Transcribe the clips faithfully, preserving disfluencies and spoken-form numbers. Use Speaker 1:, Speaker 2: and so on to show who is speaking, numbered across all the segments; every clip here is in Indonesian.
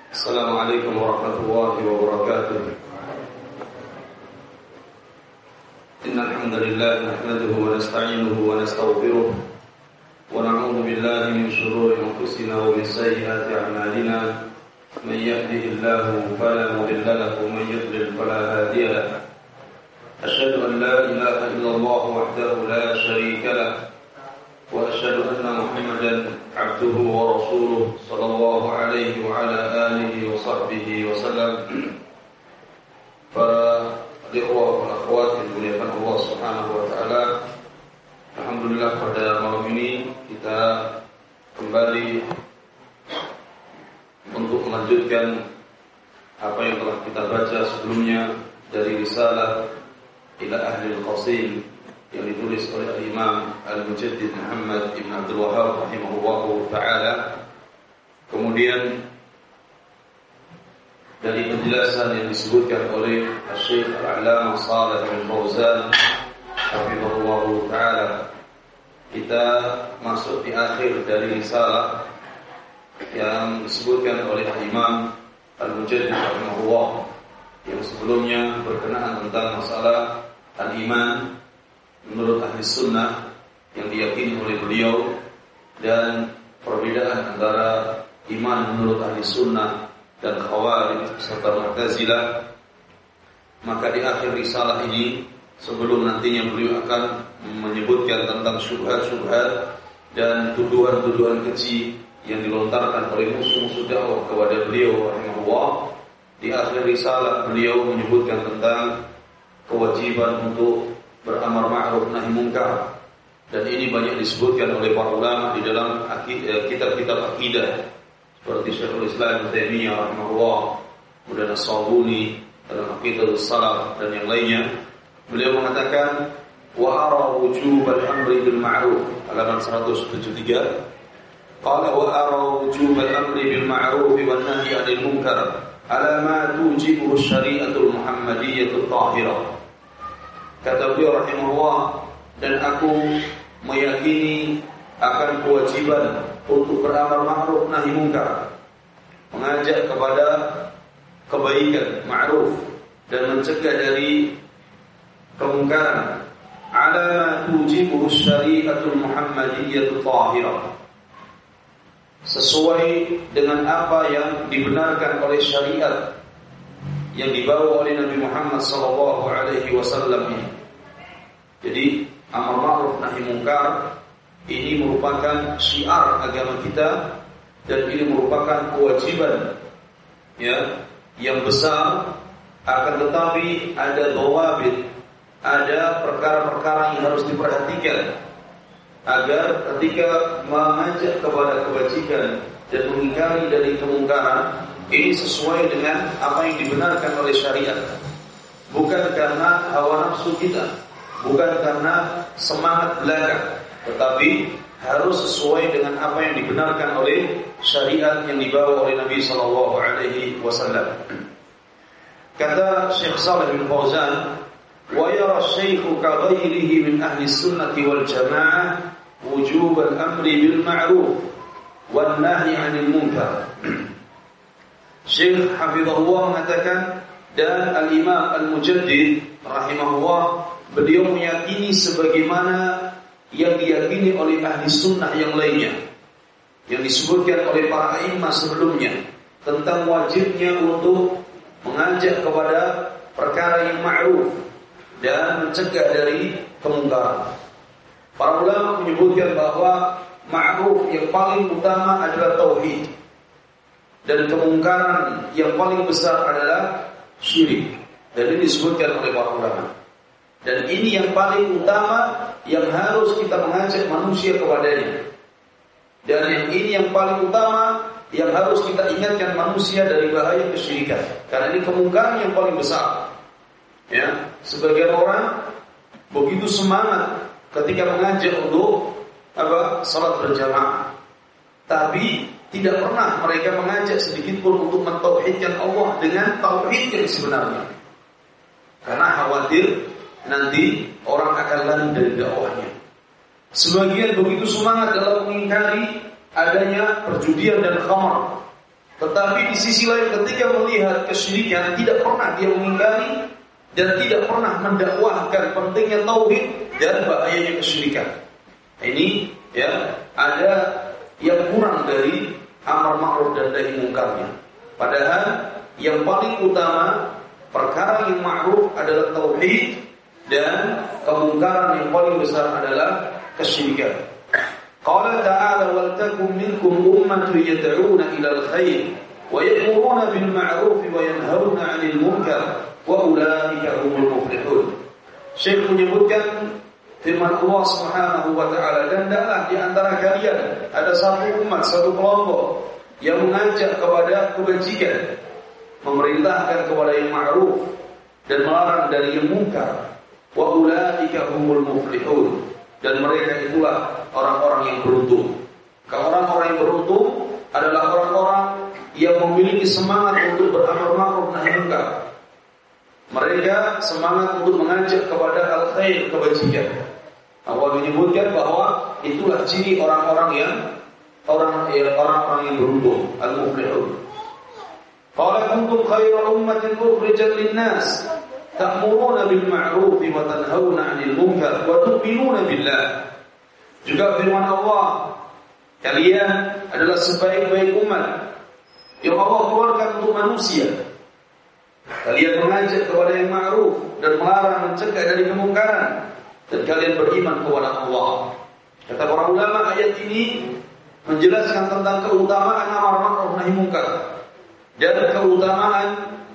Speaker 1: Assalamualaikum warahmatullahi wabarakatuh. Innal hamdalillah nahmaduhu wa nasta'inuhu wa nastaghfiruh wa na'udzu billahi min shururi anfusina wa min sayyiati a'malina. Man yahdihillahu fala mudilla lahu wa man yudlil fala hadiya lahu. Asyhadu an la ilaha illallah wahdahu la syarika lahu wa asyhadu anna Muhammadan abduhu wa rasuluh sallallahu alaihi wa ala alihi wa sahbihi wa sallam. Para ikhwah wal akhwat yang dimuliakan Allah Subhanahu wa taala, alhamdulillah pada malam ini kita kembali untuk melanjutkan apa yang telah kita baca sebelumnya dari risalah Ila Ahli Al-Qasim yang ditulis oleh Imam Al-Mujaddid Muhammad Ibn Abdul Wahhab rahimahullahu ta'ala. Kemudian dari penjelasan yang disebutkan oleh Syekh Al-A'lamah Shalih bin Fauzan rahimahullahu ta'ala, kita masuk di akhir dari risalah yang disebutkan oleh Imam Al-Mujaddid rahimahullah, yang sebelumnya berkenaan tentang masalah al-iman menurut ahli sunnah yang diyakini oleh beliau, dan perbedaan antara iman menurut ahli sunnah dan khawarij serta mu'tazilah. Maka di akhir risalah ini, sebelum nantinya beliau akan menyebutkan tentang syubhat-syubhat dan tuduhan-tuduhan keji yang dilontarkan oleh musuh-musuh dakwah kepada beliau rahimahullah, di akhir risalah beliau menyebutkan tentang kewajiban untuk beramar ma'ruf nahi munkar, dan ini banyak disebutkan oleh para ulama di dalam kitab-kitab akidah seperti Syekhul Islam Ibnu Taimiyah rahimahullah, kemudian As-Sabuni dalam Aqidah Salaf dan yang lainnya. Beliau mengatakan wa ara wujub al-amri bil ma'ruf, halaman seratus tujuh puluh tiga. Qala wa ara wujub al-amri bil ma'ruf wan nahyi 'anil munkar ala ma tujibuhu syari'atul muhammadiyyah tahirah. Kata beliau rahimahullah, dan aku meyakini akan kewajiban untuk beramar ma'ruf nahi munkar, mengajak kepada kebaikan, ma'ruf, dan mencegah dari kemungkaran, ala ma tujibuhu syari'atul muhammadiyyah tahirah, sesuai dengan apa yang dibenarkan oleh syariat yang dibawa oleh Nabi Muhammad sallallahu alaihi wasallam ini. Jadi amar ma'ruf nahi munkar ini merupakan syiar agama kita, dan ini merupakan kewajiban ya yang besar. Akan tetapi ada dhawabit, ada perkara-perkara yang harus diperhatikan agar ketika mengajak kepada kebajikan dan mengingkari dari kemungkaran ini sesuai dengan apa yang dibenarkan oleh syariat, bukan karena hawa nafsu kita, bukan karena semangat belaka, tetapi harus sesuai dengan apa yang dibenarkan oleh syariat yang dibawa oleh Nabi sallallahu alaihi wasallam. Kata Syekh Shalih bin Fauzan, wa yara syaikhu ka ghairihi min ahli sunnati wal jamaah wujub al-amri bil ma'ruf wan nahyi 'anil munkar. Syekh Hafizahullah mengatakan, dan Al-Imam Al-Mujaddid rahimahullah, beliau meyakini sebagaimana yang diyakini oleh ahli sunnah yang lainnya, yang disebutkan oleh para a'immah sebelumnya, tentang wajibnya untuk mengajak kepada perkara yang ma'ruf dan mencegah dari kemungkaran. Para ulama menyebutkan bahwa ma'ruf yang paling utama adalah tauhid, dan kemungkaran yang paling besar adalah syirik. Dan ini disebutkan oleh para ulama. Dan ini yang paling utama yang harus kita mengajak manusia kepadanya. Dan yang ini yang paling utama yang harus kita ingatkan manusia dari bahaya kesyirikan. Karena ini kemungkaran yang paling besar. Ya, sebagian orang begitu semangat ketika mengajak untuk apa? Salat berjamaah. Tapi tidak pernah mereka mengajak sedikit pun untuk mentauhidkan Allah dengan tauhid yang sebenarnya. Karena khawatir nanti orang akan lari dari dakwahnya. Sebagian begitu semangat dalam mengingkari adanya perjudian dan khamar. Tetapi di sisi lain ketika melihat kesyirikan tidak pernah dia mengingkari dan tidak pernah mendakwahkan pentingnya tauhid dan bahayanya kesyirikan. Ini ya ada yang kurang dari amar ma'ruf dan nahi mungkarnya. Padahal yang paling utama perkara yang ma'ruf adalah tauhid dan kemungkaran yang paling besar adalah kesyirikan. Qala ta'ala wal takum minkum ummatun yad'una ila al-khair wa ya'muruna bil ma'ruf wa yanhauna 'anil munkar wa ulaika humul muflihun. Syekh menyebutkan firman Allah Subhanahu wa taala, dan hendaklah di antara kalian ada satu umat, satu kelompok yang mengajak kepada kebajikan, memerintahkan kepada yang ma'ruf dan melarang dari yang munkar. Wa ulaika humul muflihun, dan mereka itulah orang-orang yang beruntung. Kalau orang-orang yang beruntung adalah orang-orang yang memiliki semangat untuk beramar ma'ruf nahi munkar. Mereka semangat untuk mengajak kepada al-khair, kebajikan. Allah menyebutkan bahwa itulah ciri orang-orang yang orang ya, orang-orang yang beruntung, al-muflihun. Qala kuntum khayra ummatin ukhrijat lin-nas ta'muruna bil ma'ruf wa tanhauna 'anil munkar wa tu'minuna billah. Juga firman Allah, kalian adalah sebaik-baik umat yang Allah keluarkan untuk manusia. Kalian mengajak kepada yang ma'ruf dan melarang mencegah dari kemungkaran, dan kalian beriman kepada Allah. Kata para ulama, ayat ini menjelaskan tentang keutamaan amar ma'ruf nahi munkar dan keutamaan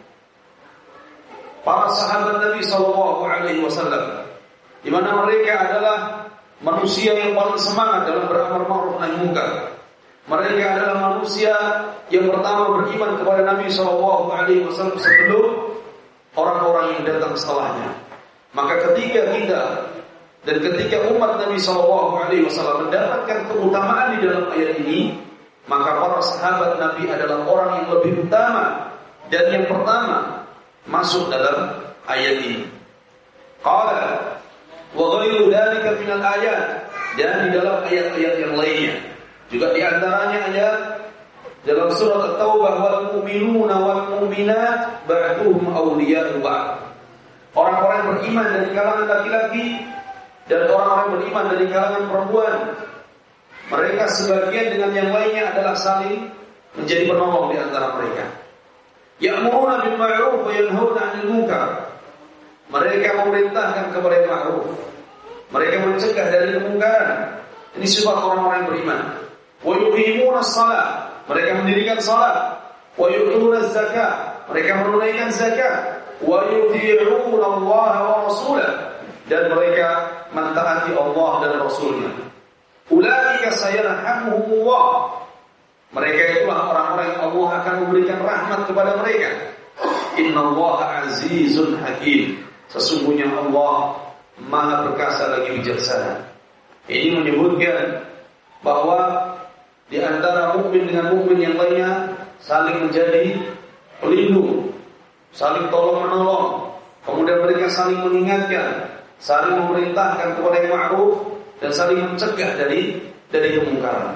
Speaker 1: para sahabat Nabi sallallahu alaihi wasallam, di mana mereka adalah manusia yang paling semangat dalam beramar ma'ruf nahi munkar. Mereka adalah manusia yang pertama beriman kepada Nabi sallallahu alaihi wasallam sebelum orang-orang yang datang setelahnya. Maka ketika kita dan ketika umat Nabi sallallahu alaihi wasallam mendapatkan keutamaan di dalam ayat ini, maka para sahabat Nabi adalah orang yang lebih utama dan yang pertama masuk dalam ayat ini. Qala wa ghairu dzalika minal ayat, dan di dalam ayat-ayat yang lainnya juga di antaranya ayat dalam surat At-Taubah, wal mu'minuna wal mu'minat ba'duhum awliya'u ba'd. Orang-orang yang beriman dari kalangan laki-laki dan orang-orang yang beriman dari kalangan perempuan, mereka sebagian dengan yang lainnya adalah saling menjadi penolong di antara mereka. Ya'muruna bil ma'ruf wa yanhauna 'anil munkar. Mereka memerintahkan kepada yang ma'ruf, mereka mencegah dari kemungkaran. Ini sifat orang-orang yang beriman. Wa yuqimuna shalah, mereka mendirikan salat. Wa yu'tuna zakat, mereka menunaikan zakat. Wa yuti'una Allah wa rasulahu, dan mereka mentaati Allah dan Rasulnya. Ulaika sayarhamuhumullah, mereka itulah orang-orang yang Allah akan memberikan rahmat kepada mereka. Innallaha azizun hakim, sesungguhnya Allah Maha perkasa lagi bijaksana. Ini menyebutkan bahwa di antara mukmin dengan mukmin yang lainnya saling menjadi pelindung, saling tolong-menolong, kemudian mereka saling mengingatkan, saling memerintahkan kepada yang ma'ruf dan saling mencegah dari dari kemungkaran.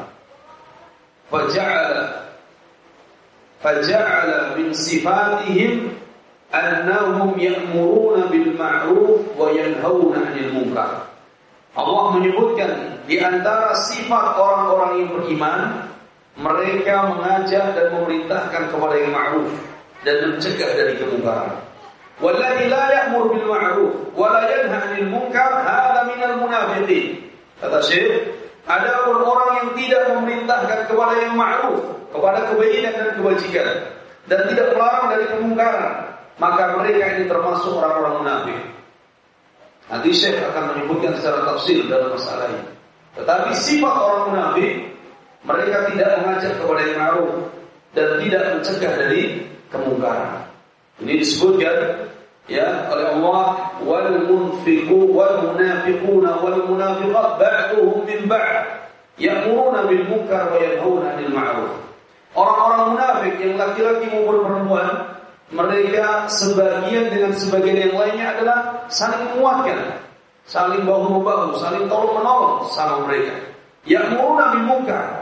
Speaker 1: Faja'ala faja'ala min sifatihim annahum ya'muruna bil ma'ruf wa yanhauna 'anil munkar. Allah menyebutkan di antara sifat orang-orang yang beriman, mereka mengajak dan memerintahkan kepada yang ma'ruf dan mencegah dari kemungkaran. Walladzi la ya'muru bil ma'ruf wa la yanha 'anil munkar hadza minal munafiqin. Kata Syekh, adapun orang yang tidak memerintahkan kepada yang ma'ruf, kepada kebaikan dan kebajikan, dan tidak melarang dari kemungkaran, maka mereka ini termasuk orang-orang munafik. Nanti Syekh akan menyebutkan secara tafsir dalam masalah ini. Tetapi sifat orang munafik, mereka tidak mengajak kepada yang ma'ruf dan tidak mencegah dari kemungkaran. Ini disebutkan ya oleh Allah, wal munfiqu wal munafiquna wal munafiqat ba'duhum min ba'd ya'muruna bil munkar wa yanhauna 'anil ma'ruf. Orang-orang munafik yang laki-laki maupun perempuan, mereka sebagian dengan sebagian yang lainnya adalah saling menguatkan, saling bahu-membahu, saling tolong-menolong sama mereka. Ya'muruna bil munkar,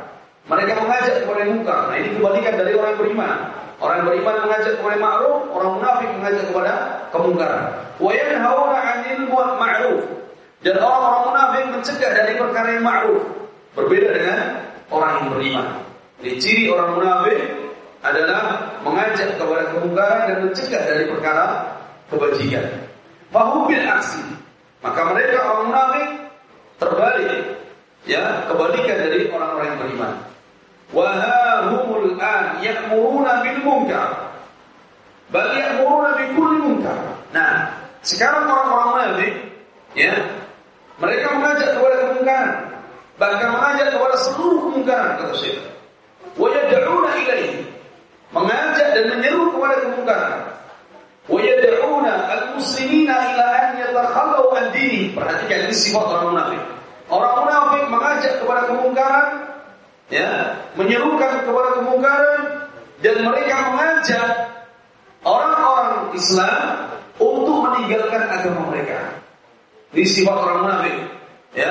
Speaker 1: Mereka mengajak kepada munkar. Nah, ini kebalikan dari orang beriman. Orang beriman mengajak kepada ma'ruf, orang munafik mengajak kepada kemungkaran. Wa yanhauna 'anil ma'ruf. Dan orang-orang munafik mencegah dari perkara yang ma'ruf. Berbeda dengan orang yang beriman. Jadi ciri orang munafik adalah mengajak kepada kemungkaran dan mencegah dari perkara kebajikan. Fahum bil aksi. Maka mereka orang munafik terbalik, ya, kebalikan dari orang-orang yang beriman. Wa hahumul an ya'muruna bil munkar bal ya'muruna bi kulli munkar. Nah, sekarang orang-orang munafik, ya, mereka mengajak kepada kemungkaran, bahkan mengajak kepada seluruh kemungkaran, kata Syekh. Wa yad'una ilaihi, mengajak dan menyeru kepada kemungkaran. Wa yad'una al-muslimina ila an yatakhallaw an dini. Perhatikan, ini sifat orang munafik. Orang munafik mengajak kepada kemungkaran, ya, menyerukan kepada kemungkaran, dan mereka mengajak orang-orang Islam untuk meninggalkan agama mereka. Ini sifat orang munafik, ya.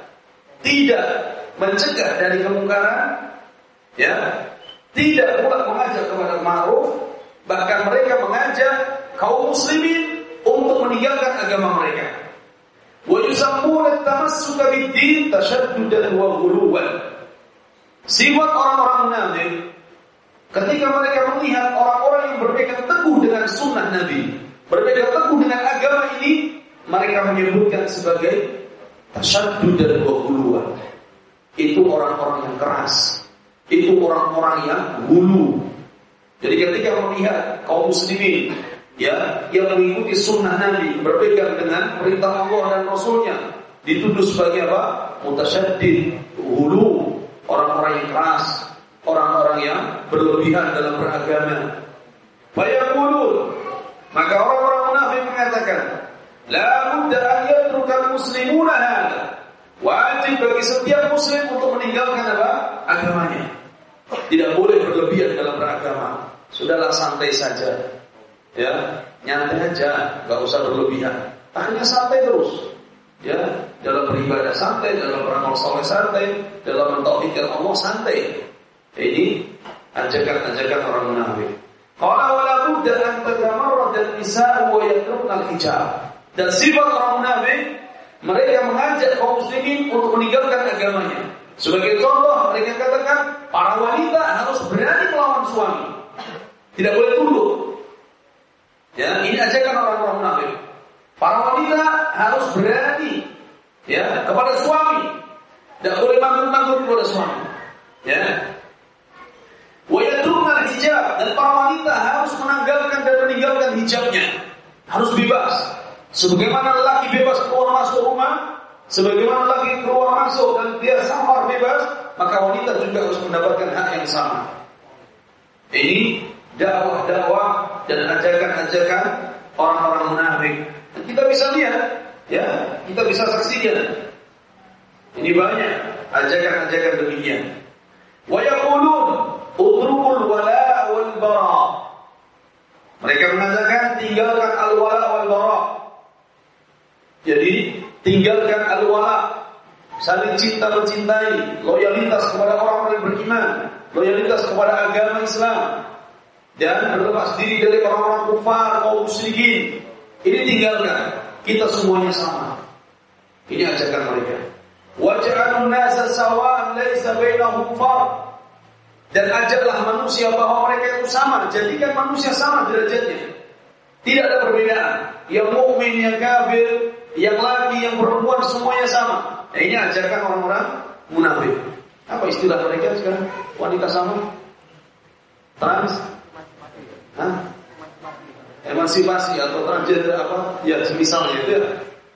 Speaker 1: Tidak mencegah dari kemungkaran, ya. Tidak pula mengajak kepada ma'ruf, bahkan mereka mengajak kaum muslimin untuk meninggalkan agama mereka. Wa yusammuna at-tamassuka bid-din tashaddudan wa ghuluwan. Sifat orang-orang munafik ketika mereka melihat orang-orang yang berpegang teguh dengan sunnah Nabi, berpegang teguh dengan agama ini, mereka menyebutkan sebagai tasyaddud dan ghuluwan. Itu orang-orang yang keras, itu orang-orang yang hulu. Jadi ketika melihat kaum muslimin, ya, yang mengikuti sunnah Nabi, berpegang dengan perintah Allah dan Rasulnya, dituduh sebagai apa? Mutasyaddid, hulu, orang-orang yang keras, orang-orang yang berlebihan dalam beragama. Fayaqulun, maka orang-orang munafik mengatakan, la budda an yatruka al-muslimuna hadha. Wajib bagi setiap muslim untuk meninggalkan apa? Agamanya. Tidak boleh berlebihan dalam beragama. Sudahlah, santai saja, ya, nyantai aja, gak usah berlebihan. Akhirnya santai terus, ya, dalam beribadah santai, dalam beramal saleh santai, dalam mentauhidkan Allah santai. Ini ajakan-ajakan orang munafik. Qala wala budda an tatamarrad an-nisaa wa yatrukna al-hijab. Dan sifat orang munafik, mereka mengajak kaum muslimin untuk meninggalkan agamanya. Sebagai contoh, mereka katakan para wanita harus berani melawan suami, tidak boleh tunduk. Ya, ini ajakan orang-orang munafik. Para wanita harus berani, ya, kepada suami, tidak boleh manggut-manggut kepada suami. Ya. Wa yatrukna al-hijab, dan para wanita harus menanggalkan dan meninggalkan hijabnya, harus bebas. Sebagaimana lelaki bebas keluar masuk rumah, sebagaimana lelaki keluar masuk dan dia safar bebas, maka wanita juga harus mendapatkan hak yang sama. Ini dakwah-dakwah dan ajakan-ajakan orang-orang munafik. Kita bisa lihat, ya, kita bisa saksikan. Ini banyak ajakan-ajakan demikian. Wa yaqulun utrukul wala wal bara. Mereka mengatakan tinggalkan al-wala wal bara. Jadi tinggalkan al-wala, saling cinta mencintai, loyalitas kepada orang-orang yang beriman, loyalitas kepada agama Islam, dan berlepas diri dari orang-orang kufar kaum musyrikin. Ini tinggalkan. Kita semuanya sama. Ini ajakan mereka. Waj'alun nasa sawa'an laisa bainahum farq. Dan ajaklah manusia bahwa mereka itu sama, jadikan manusia sama derajatnya. Tidak ada perbedaan. Yang mukmin, yang kafir, yang laki, yang perempuan, semuanya sama. Nah, ini ajakan orang-orang munafik. Apa istilah mereka sekarang? Wanita sama? Trans? Hah? Emansipasi atau transgender apa? Ya, misalnya itu ya.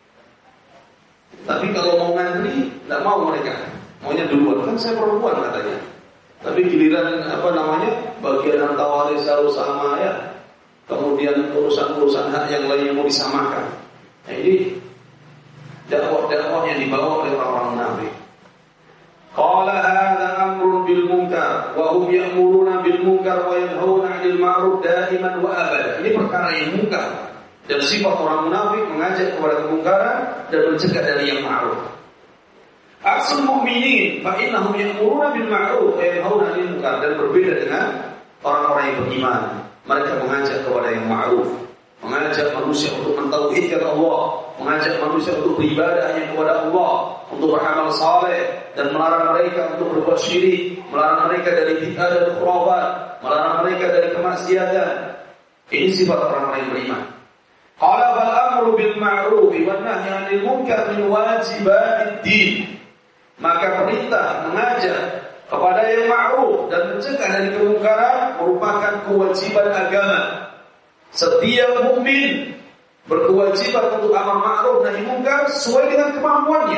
Speaker 1: Tapi kalau mau ngantri, tidak mau mereka. Maunya duluan. Kan saya perempuan katanya. Tapi giliran apa namanya? Bagian harta waris harus sama ya. Kemudian urusan-urusan hak yang lainnya mau disamakan. Nah, ini dakwah-dakwah yang dibawa oleh orang-orang munafik. Qala hadza amrun bil munkar wa hum ya'muruna bil munkar wa yanhauna 'anil ma'ruf da'iman wa abada. Ini perkara yang munkar, dan sifat orang munafik mengajak kepada kemungkaran dan mencegah dari yang ma'ruf. Aksul mu'minin fa innahum ya'muruna bil ma'ruf wa yanhauna 'anil munkar, dan berbeda dengan orang-orang yang beriman. Mereka mengajak kepada yang ma'ruf, mengajak manusia untuk mentauhidkan Allah, mengajak manusia untuk beribadah hanya kepada Allah, untuk beramal saleh, dan melarang mereka untuk berbuat syirik, melarang mereka dari bid'ah dan khurafat, melarang mereka dari kemaksiatan. Ini sifat orang-orang yang beriman. Qala bal amru bil ma'ruf wan nahyi 'anil munkar min wajibatid din. Maka perintah mengajak kepada yang ma'ruf dan mencegah dari kemungkaran merupakan kewajiban agama. Setiap mukmin berkewajiban untuk amar ma'ruf nahi munkar sesuai dengan kemampuannya.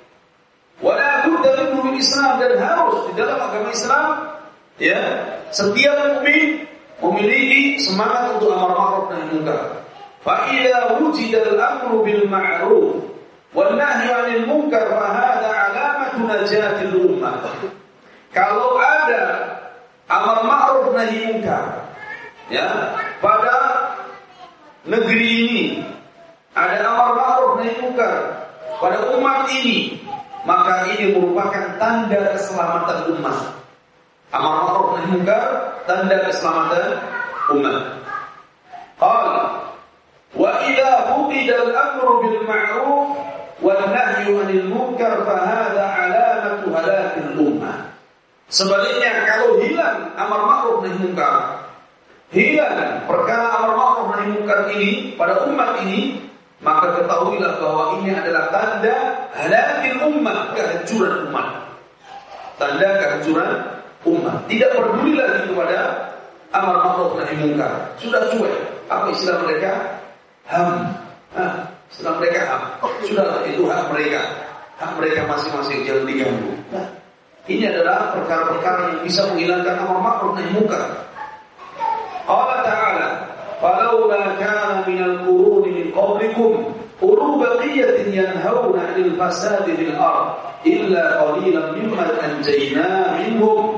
Speaker 1: Wala budda minhu bil Islam, dan harus di dalam agama Islam ya, setiap mukmin memiliki semangat untuk amar ma'ruf nahi munkar. Fa idza wujida al-amru bil ma'ruf wan nahyi 'anil munkar fa hadha 'alamatu najatil ummah. Kalau ada amar ma'ruf nahi munkar ya pada negeri ini, ada amar ma'ruf nahi munkar pada umat ini, maka ini merupakan tanda keselamatan umat. Amar ma'ruf nahi munkar tanda keselamatan umat. Qala wa idza fuqida al-amru bil ma'ruf wan nahyu 'anil munkar fa hadha 'alamatu halakil ummah. Sebaliknya, kalau hilang amar ma'ruf nahi munkar, hilang perkara amar ma'ruf nahi munkar ini pada umat ini, maka ketahuilah bahwa ini adalah tanda halakil ummah, kehancuran umat. Tanda kehancuran umat. Tidak peduli lagi kepada amar ma'ruf nahi munkar. Sudah cuek. Apa istilah mereka? Ham. Hah, istilah mereka ham. Sudah, itu hak mereka. Hak mereka masing-masing, jangan diganggu. Nah, ini adalah perkara-perkara yang bisa menghilangkan amar ma'ruf nahi munkar. Allah Ta'ala, "Falaula kana minal quruni min qablikum ulu baqiyatin yanhauna 'anil fasadi fil ard illa qalilan mimman anjayna minhum."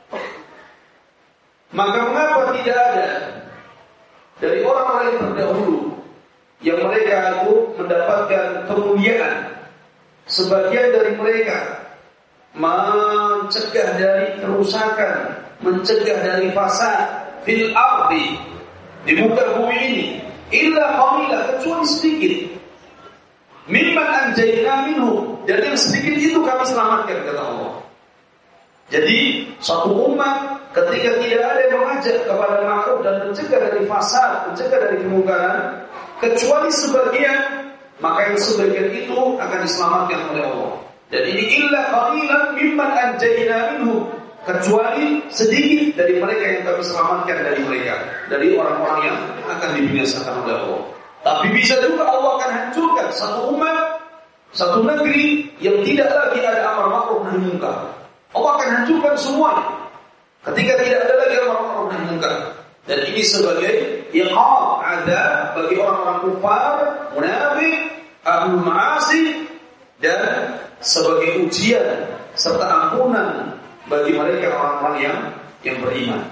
Speaker 1: Maka mengapa tidak ada dari orang-orang yang terdahulu yang mereka itu mendapatkan kemuliaan, sebagian dari mereka mencegah dari kerusakan, mencegah dari fasad fil ardi, di muka bumi ini, illa qalila, kecuali sedikit, mimman anjayna minhum, dan yang sedikit itu kami selamatkan, kata Allah. Jadi suatu umat ketika tidak ada yang mengajak kepada ma'ruf dan mencegah dari fasad, mencegah dari kemungkaran, kecuali sebagian, maka yang sebagian itu akan diselamatkan oleh Allah. Dan ini illa qalilan mimman anjayna minhum, kecuali sedikit dari mereka yang kami selamatkan dari mereka, dari orang-orang yang akan dibinasakan oleh Allah. Tapi bisa juga Allah akan hancurkan satu umat, satu negeri yang tidak lagi ada amar ma'ruf nahi munkar. Allah akan hancurkan semuanya ketika tidak ada lagi amar ma'ruf nahi munkar. Dan ini sebagai iqab, azab bagi orang-orang kufar, munafik, ahlul ma'asi, dan sebagai ujian serta ampunan bagi mereka orang-orang yang yang beriman.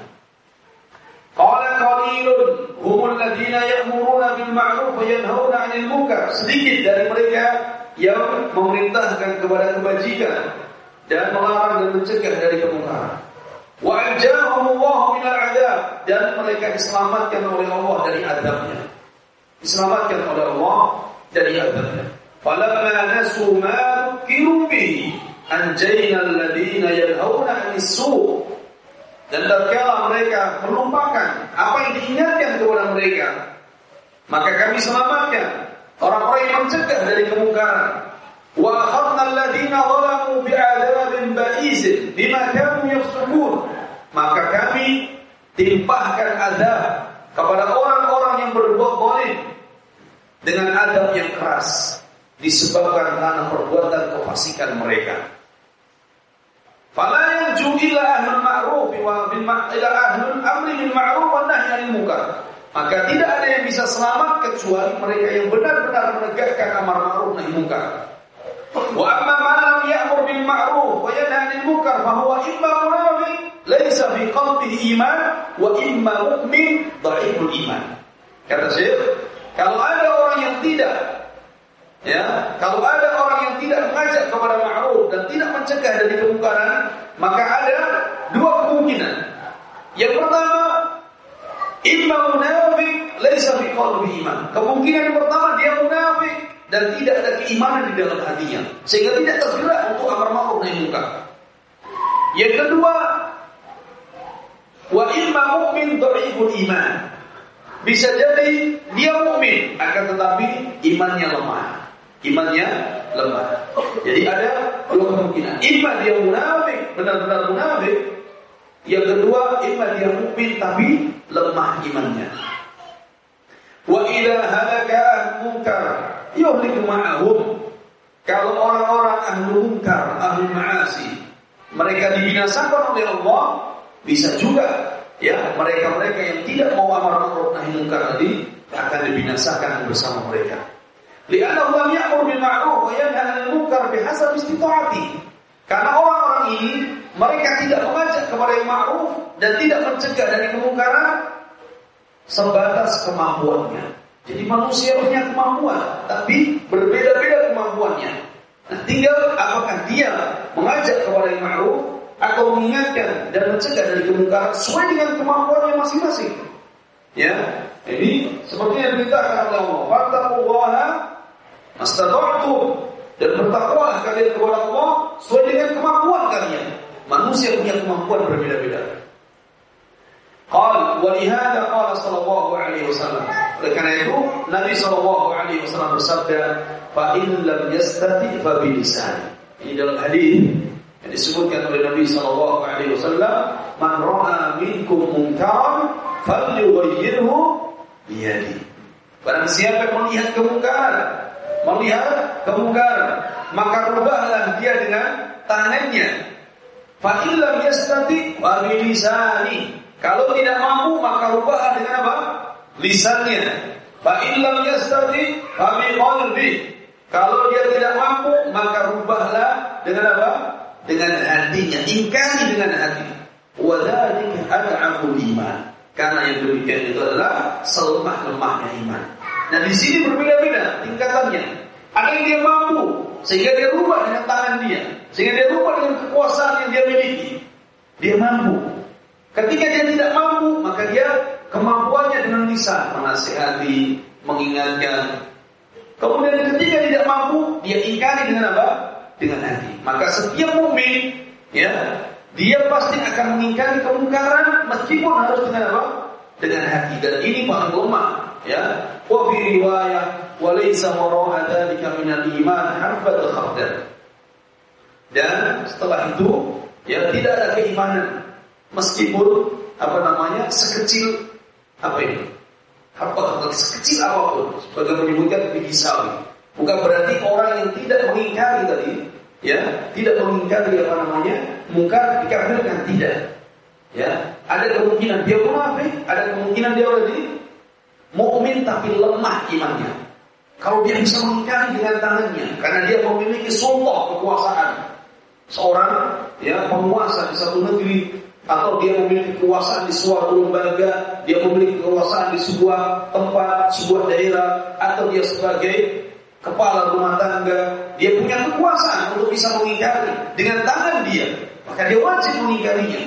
Speaker 1: Qala qalilun humul ladzina ya'muruna bil ma'ruf wa yanhauna 'anil munkar. Sedikit dari mereka yang memerintahkan kepada kebajikan dan melarang dan mencegah dari kemungkaran. Wa anjahumullahu minal 'adzab, dan mereka diselamatkan oleh Allah dari azabnya. Diselamatkan oleh Allah dari azabnya. Falamma nasu ma dhukiru bihi anjayna alladhina yanhauna 'anis su'. Dan tatkala mereka melupakan apa yang diingatkan kepada mereka, maka kami selamatkan orang-orang yang mencegah dari kemungkaran. Wa akhadna alladhina zalamu bi'adzabin ba'izin bima kanu yafsukun. Maka kami timpahkan azab kepada orang-orang yang berbuat zalim dengan azab yang keras disebabkan karena perbuatan kefasikan mereka. Fala yanju illa ahlul ma'ruf wa bil ila ahlul amri bil ma'ruf wa nahyi 'anil munkar. Maka tidak ada yang bisa selamat kecuali mereka yang benar-benar menegakkan amar ma'ruf nahi munkar. Wa amma man lam ya'mur bil ma'ruf wa yanha 'anil munkar fa huwa imma munafiq laysa fi qalbihi iman wa imma mu'min dha'iful iman. Kata Syekh, kalau ada orang yang tidak Ya, kalau ada orang yang tidak mengajak kepada ma'ruf dan tidak mencegah dari kemungkaran, maka ada dua kemungkinan. Yang pertama, imma munafik laisa fi qalbi iman. Kemungkinan yang pertama dia munafik dan tidak ada keimanan di dalam hatinya, sehingga tidak tergerak untuk amar ma'ruf nahi munkar. Yang kedua, wa imma mu'min dhaiful iman. Bisa jadi dia mukmin akan tetapi imannya lemah. Imannya lemah. Jadi ada dua kemungkinan. Imma dia munafik, benar-benar munafik. Yang kedua, imma dia mukmin tapi lemah imannya. Wa idza halaka munkar yuhliku ma'ahum. Kalau orang-orang ahli munkar, ahli ma'asi, mereka dibinasakan oleh Allah, bisa juga ya mereka-mereka yang tidak mau amar ma'ruf nahi munkar tadi akan dibinasakan bersama mereka. Lianna Allah ya'mur bil ma'ruf wa yanha 'anil munkar bihasab istita'ati. Karena orang-orang ini mereka tidak mengajak kepada yang ma'ruf dan tidak mencegah dari kemungkaran sebatas kemampuannya. Jadi manusia punya kemampuan, tapi berbeda-beda kemampuannya. Nah, tinggal apakah dia mengajak kepada yang ma'ruf atau mengingatkan dan mencegah dari kemungkaran sesuai dengan kemampuannya masing-masing. Ya, ini seperti yang diberitakan oleh Allah, fattaqullaha mastata'tum, dan bertakwalah kalian kepada Allah sesuai dengan kemampuan kalian. Manusia punya kemampuan berbeda-beda. Qal wa lihada qala sallallahu alaihi wasallam. Oleh karena itu Nabi sallallahu alaihi wasallam bersabda, fa in lam yastati fa bi lisani. Ini dalam hadis yang disebutkan oleh Nabi sallallahu alaihi wasallam, man ra'a minkum munkaran falyughayyirhu bi yadihi. Barang siapa yang melihat kemungkaran, melihat kemungkaran, maka rubahlah dia dengan tangannya. Fa in lam yastati fa bi lisani. Kalau tidak mampu maka rubahlah dengan apa? Lisannya. Fa in lam yastati fa bi qalbi. Kalau dia tidak mampu maka rubahlah dengan apa? Dengan hatinya, ingkari dengan hati. Wa dzalika ad'aful iman. Karena yang demikian itu adalah selemah-lemahnya iman. Nah, di sini berbeda-beda tingkatannya. Ada yang dia mampu sehingga dia rubah dengan tangan dia, sehingga dia rubah dengan kekuasaan yang dia miliki. Dia mampu. Ketika dia tidak mampu, maka dia kemampuannya dengan lisan, menasihati, mengingatkan. Kemudian ketika tidak mampu, dia ingkari dengan apa? Dengan hati. Maka setiap mukmin, ya, dia pasti akan mengingkari kemungkaran meskipun harus dengan apa? Dengan hati. Dan ini paling lemah, ya. Wa fi riwayah wa laysa wara'a dzalika minal iman harfat khardal. Dan setelah itu, ya, tidak ada keimanan meskipun apa namanya? sekecil apa ini? Harfat sekecil apapun. Sebagai menyebutkan biji sawi. Bukan berarti orang yang tidak mengingkari tadi, ya, tidak mengingkari apa namanya, mungkar dikafirkan, tidak. Ya, ada kemungkinan dia munafik, ada kemungkinan dia berarti mukmin tapi lemah imannya. Kalau dia bisa mengingkari dengan tangannya, karena dia memiliki sultan kekuasaan, seorang ya penguasa di satu negeri, atau dia memiliki kekuasaan di suatu lembaga, dia memiliki kekuasaan di sebuah tempat, sebuah daerah, atau dia sebagai kepala rumah tangga, dia punya kekuasaan untuk bisa mengingkari dengan tangan dia, maka dia wajib mengingkarinya.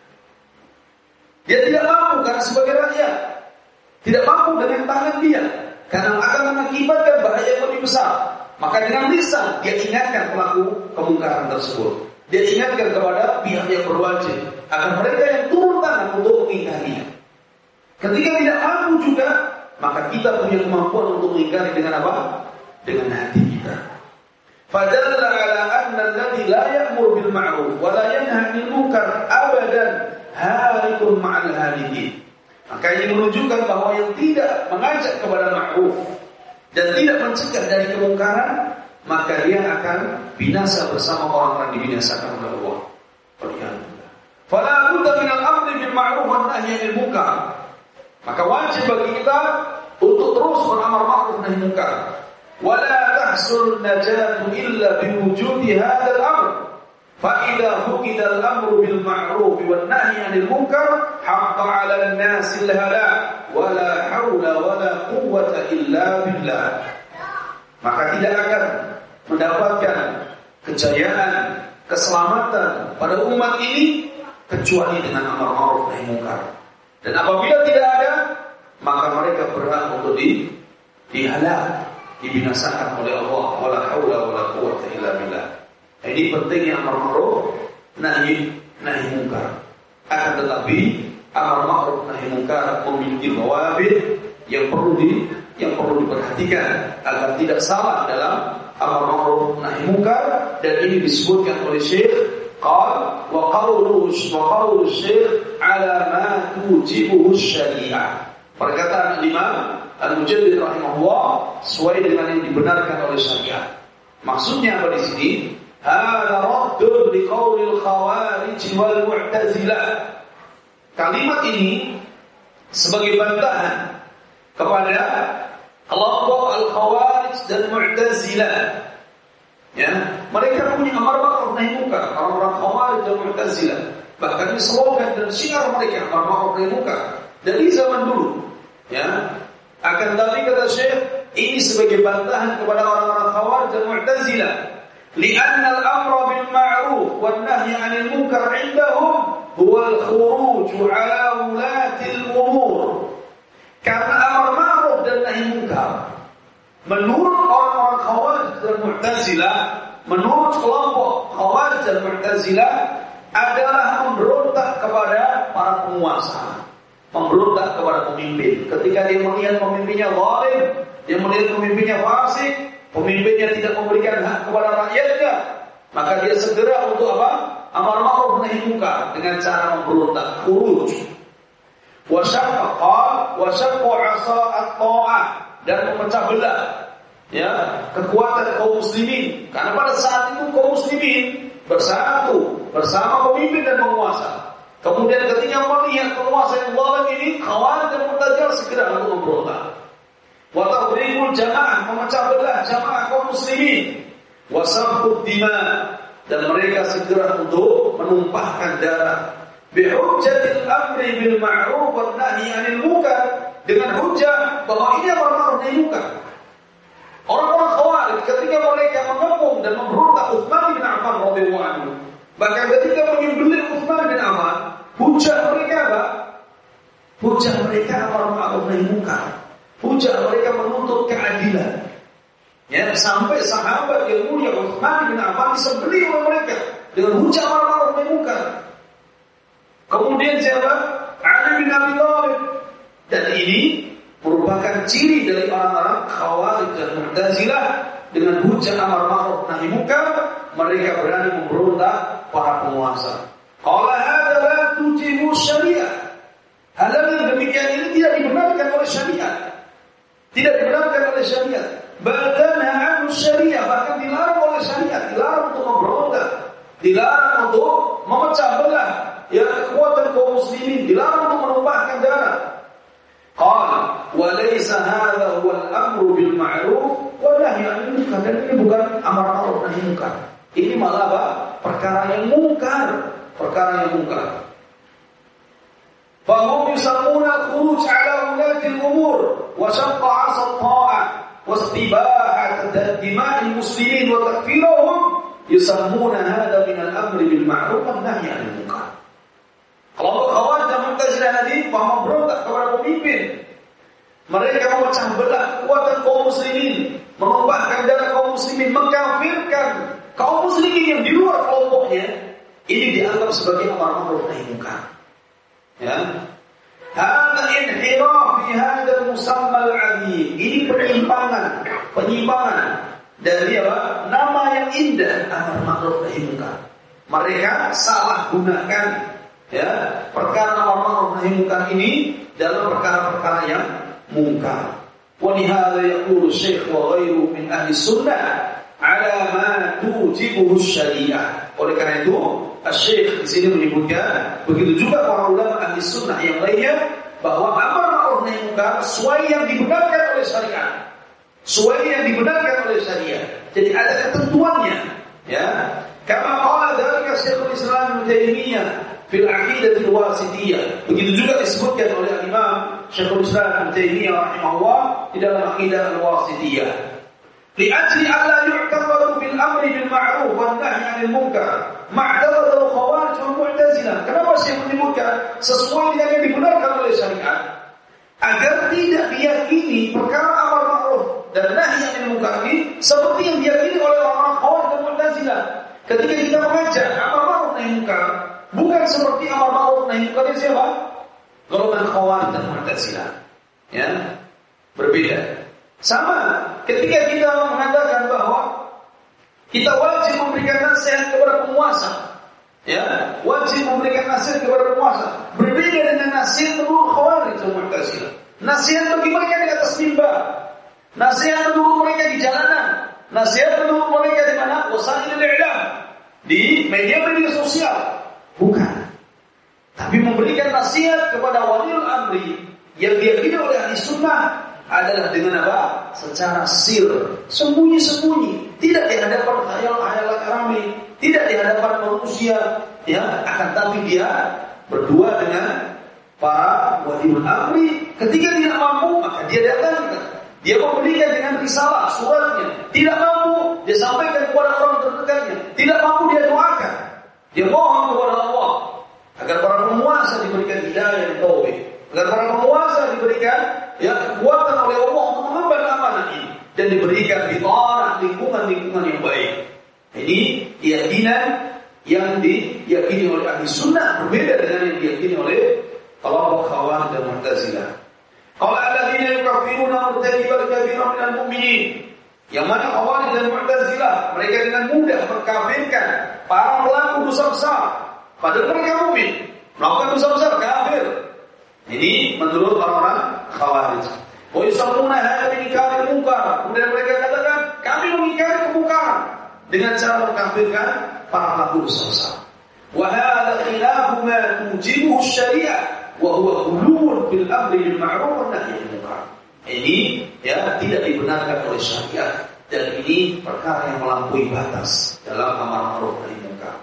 Speaker 1: Dia tidak mampu karena sebagai rakyat, tidak mampu dengan tangan dia, karena akan mengakibatkan bahaya yang lebih besar. Maka dengan lisan dia ingatkan pelaku kemungkaran tersebut. Dia ingatkan kepada pihak yang berwajib agar mereka yang turun tangan untuk mengingkarinya. Ketika tidak mampu juga, maka kita punya kemampuan untuk mengingkari dengan apa? Dengan hati kita. Fadalla ala anna alladhi la ya'mur bil ma'ruf wa la yanha 'anil munkar abadan halikun ma'al halikin. Maka ini menunjukkan bahwa yang tidak mengajak kepada ma'ruf dan tidak mencegah dari kemungkaran, maka dia akan binasa bersama orang-orang dibinasakan oleh Allah. Fala budda min al-amri bil ma'ruf wan nahyi 'anil munkar. Maka wajib bagi kita untuk terus beramar ma'ruf nahi munkar. ولا تحصل النجاة إلا بوجود هذا الأمر فإذا فقد الأمر بالمعروف والنهي عن المنكر حق على الناس الهلاك ولا حول ولا قوة إلا بالله. maka tidak akan mendapatkan kejayaan, keselamatan pada umat ini kecuali dengan amar ma'ruf nahi munkar. Dan apabila tidak ada, maka mereka berhak untuk di dihalak, dibinasakan oleh Allah. Wala haula wala quwwata illa billah. Ini pentingnya amar ma'ruf nahi nahi munkar. Akan tetapi amar ma'ruf nahi munkar memiliki bawabit yang perlu di yang perlu diperhatikan agar tidak salah dalam amar ma'ruf nahi munkar. Dan ini disebutkan oleh Syekh qal wa qawlu wa qawlu Syekh ala ma tujibuhu syariah. Perkataan Imam Al-Mujaddid rahimahullah sesuai dengan yang dibenarkan oleh syariat. Maksudnya apa di sini? Hada raddun li qaulil khawarij wal mu'tazilah. Kalimat ini sebagai bantahan kepada kelompok al-khawarij dan mu'tazilah. Ya, mereka punya amar ma'ruf nahi munkar, orang-orang khawarij dan mu'tazilah. Bahkan ini slogan dan syiar mereka amar ma'ruf nahi munkar dari zaman dulu. Ya, akan tapi kata Syekh, ini sebagai bantahan kepada orang-orang khawarij dan mu'tazilah. Li'anna al-amra bil ma'ruf wan nahyi 'anil munkar 'indahum huwa al-khuruj 'ala ulati al-umur. Karena amar ma'ruf dan nahi munkar menurut orang-orang khawarij dan mu'tazilah, menurut kelompok khawarij dan mu'tazilah adalah memberontak kepada para penguasa, memberontak kepada pemimpin. Ketika dia melihat pemimpinnya zalim, dia melihat pemimpinnya fasik, pemimpinnya tidak memberikan hak kepada rakyatnya, maka dia segera untuk apa? Amar ma'ruf nahi munkar dengan cara memberontak, khuruj. Wa syaqqa wa syaqqa 'asa at-ta'ah, dan memecah belah ya kekuatan kaum muslimin. Karena pada saat itu kaum muslimin bersatu bersama pemimpin dan penguasa. Kemudian ketika melihat penguasa yang zalim ini, khawarij dan mu'tazilah segera untuk memberontak. Wa tadribul jamaah, memecah belah jamaah kaum muslimin. Wa safkud dima, dan mereka segera untuk menumpahkan darah. Bi hujjatil amri bil ma'ruf wan nahyi 'anil munkar, dengan hujjah bahwa ini amar ma'ruf nahi munkar. Orang-orang khawarij ketika mereka mengepung dan memberontak Utsman bin Affan radhiyallahu anhu, bahkan ketika menyembelih Utsman bin Affan, hujah mereka apa? Hujah mereka amar ma'ruf nahi munkar. Hujah mereka menuntut keadilan. Ya, sampai sahabat yang mulia Utsman bin Affan disembelih oleh mereka dengan hujah amar ma'ruf nahi munkar. Kemudian siapa? Ali bin Abi Thalib. Dan ini merupakan ciri dari orang-orang khawarij dan mu'tazilah. Dengan hujah amar ma'ruf nahi munkar, mereka berani memberontak para penguasa. Qala hadza la tujibu syariah. Hal yang demikian ini tidak dibenarkan oleh syariat. Tidak dibenarkan oleh syariat. Bal tanha 'an syariah, bahkan dilarang oleh syariat, dilarang untuk memberontak, dilarang untuk memecah belah ya kekuatan kaum muslimin, dilarang untuk menumpahkan darah. Qala wa laysa hadha huwa al-amru bil ma'ruf wa nahyi 'anil munkar. Dan ini bukan amar ma'ruf nahi munkar. Ini malah apa? Perkara yang mungkar, perkara yang mungkar. Fahum yusammuna al-khuruj 'ala ulati al-umur wa shaqqa 'asa at-ta'ah wa istibahat dima'il muslimin wa takfirahum, yusammuna hadha min al-amri bil ma'ruf wa nahyi 'anil munkar. Kelompok khawarij dan mu'tazilah tadi memberontak kepada pemimpin. Mereka memecah belah kekuatan kaum muslimin, menumpahkan darah kaum muslimin, mengkafirkan kaum muslimin yang di luar kelompoknya. Ini dianggap sebagai amar ma'ruf nahi munkar. Ya. Hada inhiraf fi hada al-musamma al-'azim. Ini penyimpangan, penyimpangan dari apa? Nama yang indah, amar ma'ruf nahi munkar. Mereka salah gunakan ya perkara amar ma'ruf nahi munkar ini dalam perkara-perkara yang mungkar. Wa lihadza yaqulu Syekh wa ghairu min ahli sunnah ala ma tujibuhu syariah. Oleh karena itu, Syekh di sini menyebutkan begitu juga para ulama ahli sunnah yang lainnya bahwa amar ma'ruf nahi munkar sesuai yang dibenarkan oleh syariat. Sesuai yang dibenarkan oleh syariat. Jadi ada ketentuannya, ya. Kama qala dzalika Syekhul Islam Ibnu Taimiyah fil aqidatil wasithiyah. Begitu juga disebutkan oleh Imam Syekhul Islam Ibnu Taimiyah rahimahullah di dalam aqidah al-wasithiyah. Li'ajli alla yu'taqadu bil amri bil ma'ruf wan nahyi 'anil munkar ma'taqadu khawarij wal mu'tazilah. Kenapa saya menyebutkan sesuai dengan yang dibenarkan oleh syariat? Agar tidak diyakini perkara amar ma'ruf dan nahi 'anil munkar ini seperti yang diyakini oleh orang-orang khawarij dan mu'tazilah. Ketika kita mengajak amar ma'ruf nahi munkar, bukan seperti amar ma'ruf nahi munkar siapa? Golongan khawarij dan mu'tazilah. Ya, berbeda. Sama ketika kita mengatakan bahwa kita wajib memberikan nasihat kepada penguasa, ya, wajib memberikan nasihat kepada penguasa. Berbeda dengan nasihat menurut khawarij dan mu'tazilah. Nasihat bagi mereka di atas mimbar, nasihat menurut mereka di jalanan, nasihat menurut mereka di mana? Wasailul i'lam, di media-media sosial. Bukan. Tapi memberikan nasihat kepada waliul amri yang diyakini oleh ahli sunnah adalah dengan apa? Secara sir, sembunyi-sembunyi, tidak di hadapan khayal-khayalan ramai, tidak di hadapan manusia, ya, akan tapi dia berdua dengan para waliul amri. Ketika tidak mampu, maka dia datang, dia memberikan dengan risalah, suratnya. Tidak mampu, dia sampaikan kepada orang terdekatnya. Tidak mampu, dia doakan. Dia mohon kepada Allah agar para penguasa diberikan hidayah dan taufik, agar para penguasa diberikan ya kekuatan oleh Allah untuk mengemban amanah ini dan diberikan bitarah lingkungan-lingkungan yang baik. Ini keyakinan yang diyakini oleh ahli sunnah berbeda dengan yang diyakini oleh kelompok khawarij dan mu'tazilah. Qala alladziina yukaffiruna murtakiban katsiran minal mu'minin. Yang mana khawarij dan mu'tazilah mereka dengan mudah mengkafirkan para pelaku dosa besar, padahal mereka mukmin. Melakukan dosa besar kafir. Ini menurut orang-orang khawarij. Wa yusalluna hadza bi inkari munkar. Kemudian mereka katakan kami mengingkari kemungkaran dengan cara mengkafirkan para pelaku dosa besar. Wa hadza khilafu ma tujibuhu syariah wa huwa ghuluwun fil amri bil ma'ruf wan nahyi 'anil munkar. Ini ya tidak dibenarkan oleh syariat dan ini perkara yang melampaui batas dalam amar ma'ruf nahi munkar.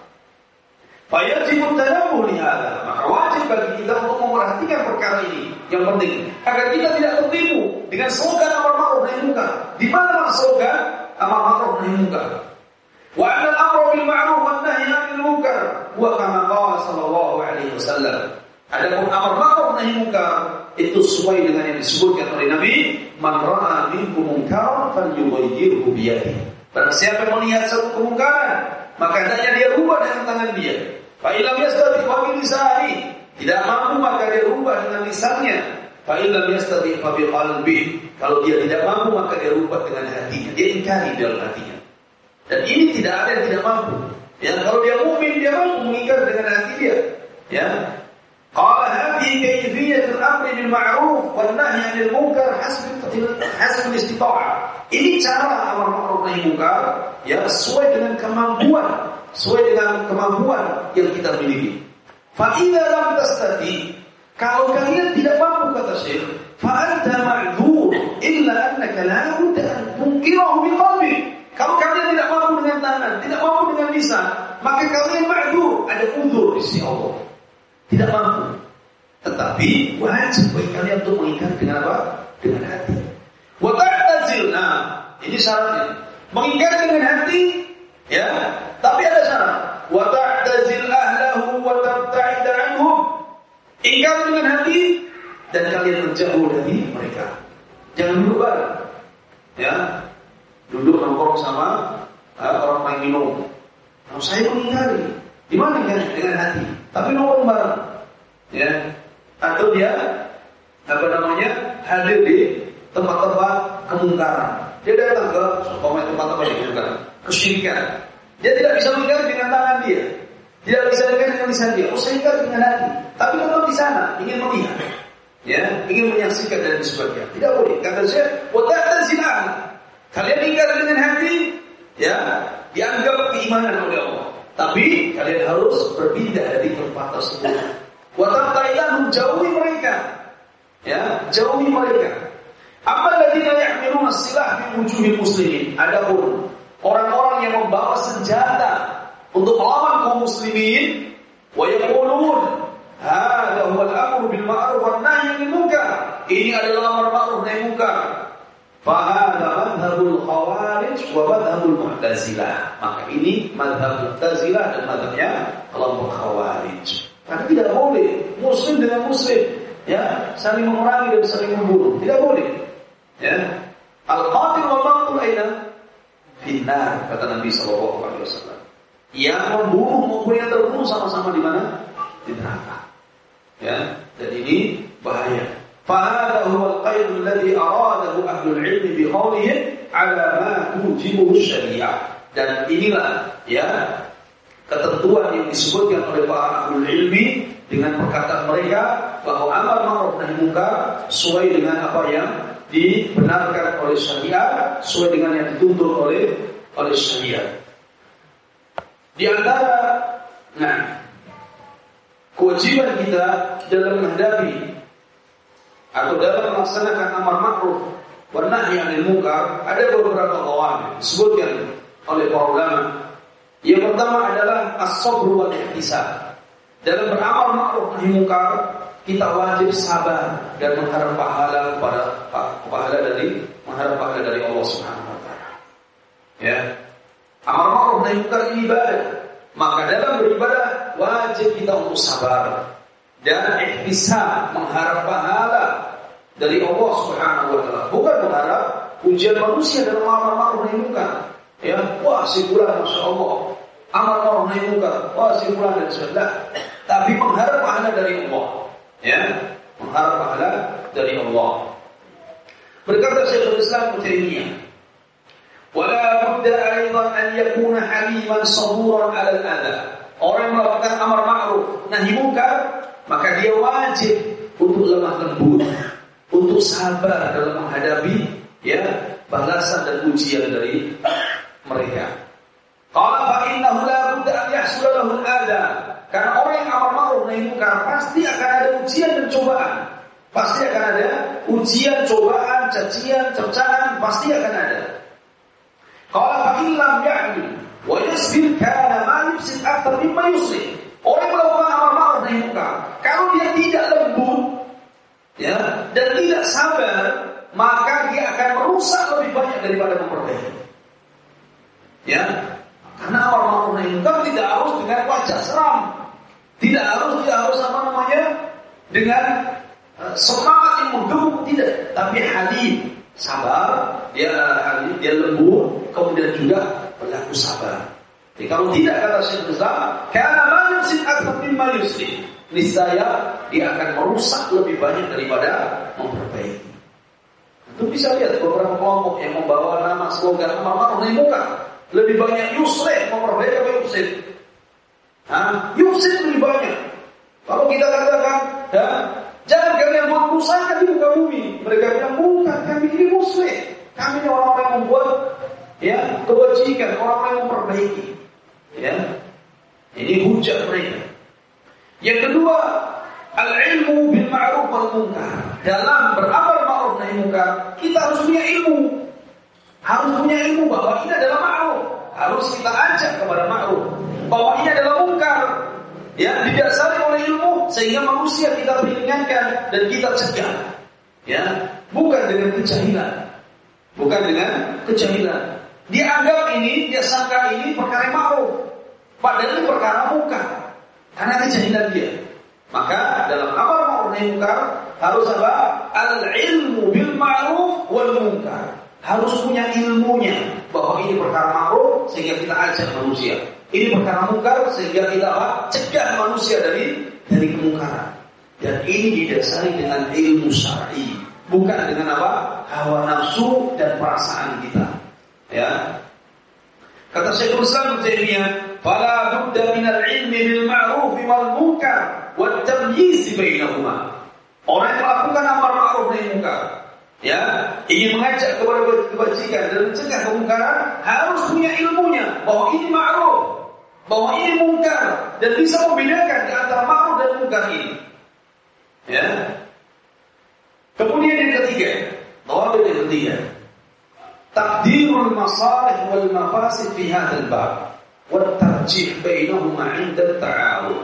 Speaker 1: Fayajib tanabbih li hadza, maka wajib bagi kita untuk memperhatikan perkara ini yang penting agar kita tidak tertipu dengan slogan amar ma'ruf nahi munkar. Di mana slogan amar ma'ruf nahi munkar? Wa anna al-amra bil ma'ruf wan nahyi 'anil munkar wa kama qala sallallahu alaihi wasallam. Adapun amar ma'ruf nahi munkar itu sesuai dengan yang disebutkan oleh Nabi, man ra'a minkum munkaran falyughayyirhu bi yadihi. Barang siapa yang melihat satu kemungkaran, maka hendaknya dia rubah dengan tangan dia. Fa illam yastati' fa bi lisanihi. Tidak mampu maka dia rubah dengan lisannya. Fa illam yastati' fa bi qalbihi. Kalau dia tidak mampu maka dia rubah dengan hatinya. Dia ingkari dalam hatinya. Dan ini tidak ada yang tidak mampu. Ya, kalau dia mukmin dia mampu mengingkari dengan hati dia. Ya. Qala hadhihi kayfiyatul amri bil ma'ruf wan nahyi 'anil munkar hasb hasb istita'ah. Ini cara amar ma'ruf nahi munkar ya sesuai dengan kemampuan, sesuai dengan kemampuan yang kita miliki. Fa idza lam tastati, kalau kalian tidak mampu kata Syekh, fa anta ma'dzur illa annaka la budda an tunkirahu bi qalbi. Kalau kalian tidak mampu dengan tangan, tidak mampu dengan lisan, maka kalian ma'dzur, ada uzur di sisi Allah. Tidak mampu. Tetapi wajib bagi kalian untuk mengingkari dengan apa? Dengan hati. Wa ta'tazil. Nah, ini syaratnya. Mengingkari dengan hati, ya. Tapi ada syarat. Wa ta'tazil ahlahu wa tabta'id 'anhum. Ingkar dengan hati dan kalian menjauh dari mereka. Jangan duduk bareng. Ya. Duduk nongkrong sama uh, orang main minum. Kalau saya mengingkari, di mana kan dengan hati? Tapi nongkrong bareng, ya. Atau dia apa namanya hadir di tempat-tempat kemungkaran. Dia datang ke umpamanya tempat-tempat kemungkaran, kesyirikan. Dia tidak bisa mengingkari dengan tangan dia, tidak bisa mengingkari dengan lisan dia. Oh, saya ingkari dengan hati, tapi tetap di sana ingin melihat, ya, ingin menyaksikan dan sebagainya. Tidak boleh. Kata saya, wa ta'tazilah. Kalian ingkar dengan hati, ya, dianggap keimanan oleh Allah. Tapi kalian harus berpindah dari tempat tersebut. Wa tabta'idahum, jauhi mereka. Ya, jauhi mereka. Apa alladziina yahmiluna as-silah fi wujuhil muslimin. Adapun orang-orang yang membawa senjata untuk melawan kaum muslimin, wa yaqulun hadza huwa al-amru bil ma'ruf wan nahyi 'anil munkar. Ini adalah amar ma'ruf nahi munkar. Fahada madhabul khawarij wa madhabul mu'tazilah. Maka ini madhab mu'tazilah dan madhabnya kelompok khawarij. Karena tidak boleh muslim dengan muslim, ya, saling memerangi dan saling membunuh. Tidak boleh. Ya. Al-qatil wal maqtul aina finnar, kata Nabi sallallahu alaihi wasallam. Yang membunuh maupun yang terbunuh sama-sama di mana? Di neraka. Ya, dan ini bahaya. Fahada huwa al-qaid alladhi aradahu ahlul ilmi bi qawlihim ala ma tujibuhu syariah. Dan inilah, ya, ketentuan yang disebutkan oleh para ahlul ilmi dengan perkataan mereka bahwa amar ma'ruf nahi munkar sesuai dengan apa yang dibenarkan oleh syariat, sesuai dengan yang dituntut oleh oleh syariat. Di antara, nah, kewajiban kita dalam menghadapi atau dalam melaksanakan amar ma'ruf wa nahi 'anil munkar ada beberapa qawaid disebutkan oleh para ulama. Yang pertama adalah as-sabr wal ihtisab. Dalam beramal ma'ruf nahi munkar kita wajib sabar dan mengharap pahala kepada pahala dari mengharap pahala dari Allah Subhanahu wa taala. Ya. Amar ma'ruf nahi munkar ini ibadah. Maka dalam beribadah wajib kita untuk sabar dan ihtisab, mengharap pahala dari Allah Subhanahu wa taala. Bukan mengharap pujian manusia dalam amar ma'ruf nahi munkar. Ya, wah si fulan masyaallah amar ma'ruf nahi munkar, wah si fulan dan sebagainya. Tapi mengharap pahala dari Allah. Ya, mengharap pahala dari Allah. Berkata Syekhul Islam Ibnu Taimiyah, "Wala budda aidan an yakuna haliman saburan 'ala al-adha." Orang yang melakukan amar ma'ruf nahi munkar, maka dia wajib untuk lemah lembut, untuk sabar dalam menghadapi, ya, balasan dan ujian dari mereka. Qala fa innahu la budda an yahsula lahu al-adha. Karena orang yang amar ma'ruf nahi munkar pasti akan ada ujian dan cobaan. Pasti akan ada ujian, cobaan, cacian, cercaan, pasti akan ada. Qala fa in lam ya'ni wa yasbir kana ma yufsid akthar mimma yuslih. Orang yang melakukan amar ma'ruf nahi munkar, kalau dia tidak lembut, ya, dan tidak sabar, maka dia akan merusak lebih banyak daripada memperbaiki. Ya, karena amar ma'ruf nahi munkar tidak harus dengan wajah seram, tidak harus tidak harus apa namanya dengan uh, semangat yang menggebu, tidak, tapi halim, sabar, dia halim, dia lembut, kemudian juga berlaku sabar. Jadi kalau tidak, kata Syekh Islam, karena manusia akthar mimma yuslih, niscaya dia akan merusak lebih banyak daripada memperbaiki. Itu bisa lihat beberapa kelompok yang membawa nama slogan amar ma'ruf nahi munkar, lebih banyak yuslih, memperbaiki atau yufsid. Hah? Yufsid lebih banyak. Kalau kita katakan, ya, jangan kalian buat kerusakan di muka bumi, mereka bilang bukan, kami ini muslih, kami ini orang-orang yang membuat, ya, kebajikan, orang-orang yang memperbaiki. Ya, ini hujah mereka. Yang kedua, al-ilmu bil ma'ruf wal munkar. Dalam beramal ma'ruf nahi munkar, kita harus punya ilmu. Harus punya ilmu bahwa ini adalah ma'ruf. Harus kita ajak kepada ma'ruf. Bahwa ini adalah munkar. Ya, didasari oleh ilmu sehingga manusia kita peringatkan dan kita cegah. Ya, bukan dengan kejahilan. Bukan dengan kejahilan. Dia anggap ini, dia sangka ini perkara ma'ruf, padahal ini perkara munkar karena kejahilan dia. Maka dalam amar ma'ruf nahi munkar harus apa? Al-ilmu bil ma'ruf wal munkar. Harus punya ilmunya bahwa ini perkara ma'ruf sehingga kita ajak manusia. Ini perkara munkar sehingga kita apa? Cegah manusia dari dari kemungkaran. Dan ini didasari dengan ilmu syar'i, bukan dengan apa? Hawa nafsu dan perasaan kita. Ya. Kata Syekhul Islam Ibnu Taimiyah, "Fala budda minal ilmi bil ma'ruf wal munkar wat tamyiz bainahuma." Orang yang melakukan amar ma'ruf nahi munkar, ya, ingin mengajak kepada kebajikan dan mencegah kemungkaran, harus punya ilmunya bahwa ini ma'ruf, bahwa ini munkar, dan bisa membedakan di antara ma'ruf dan munkar ini. Ya. Kemudian yang ketiga, dhawabit yang ketiga, taqdirul masalih wal mafasid fi hadzal bab wa tarjih bainahuma 'inda at-ta'arud.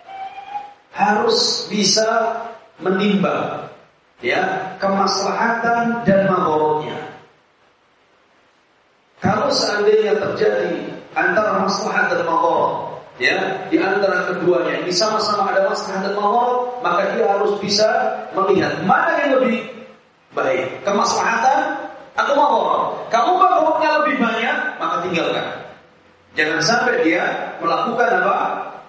Speaker 1: Harus bisa menimbang, ya, kemaslahatan dan madharatnya kalau seandainya terjadi antara maslahat dan madarat, ya, di antara keduanya ini sama-sama ada maslahat dan madarat, maka dia harus bisa melihat mana yang lebih baik, kemaslahatan atau madarat. Kalau madaratnya lebih banyak, maka tinggalkan. Jangan sampai dia melakukan apa?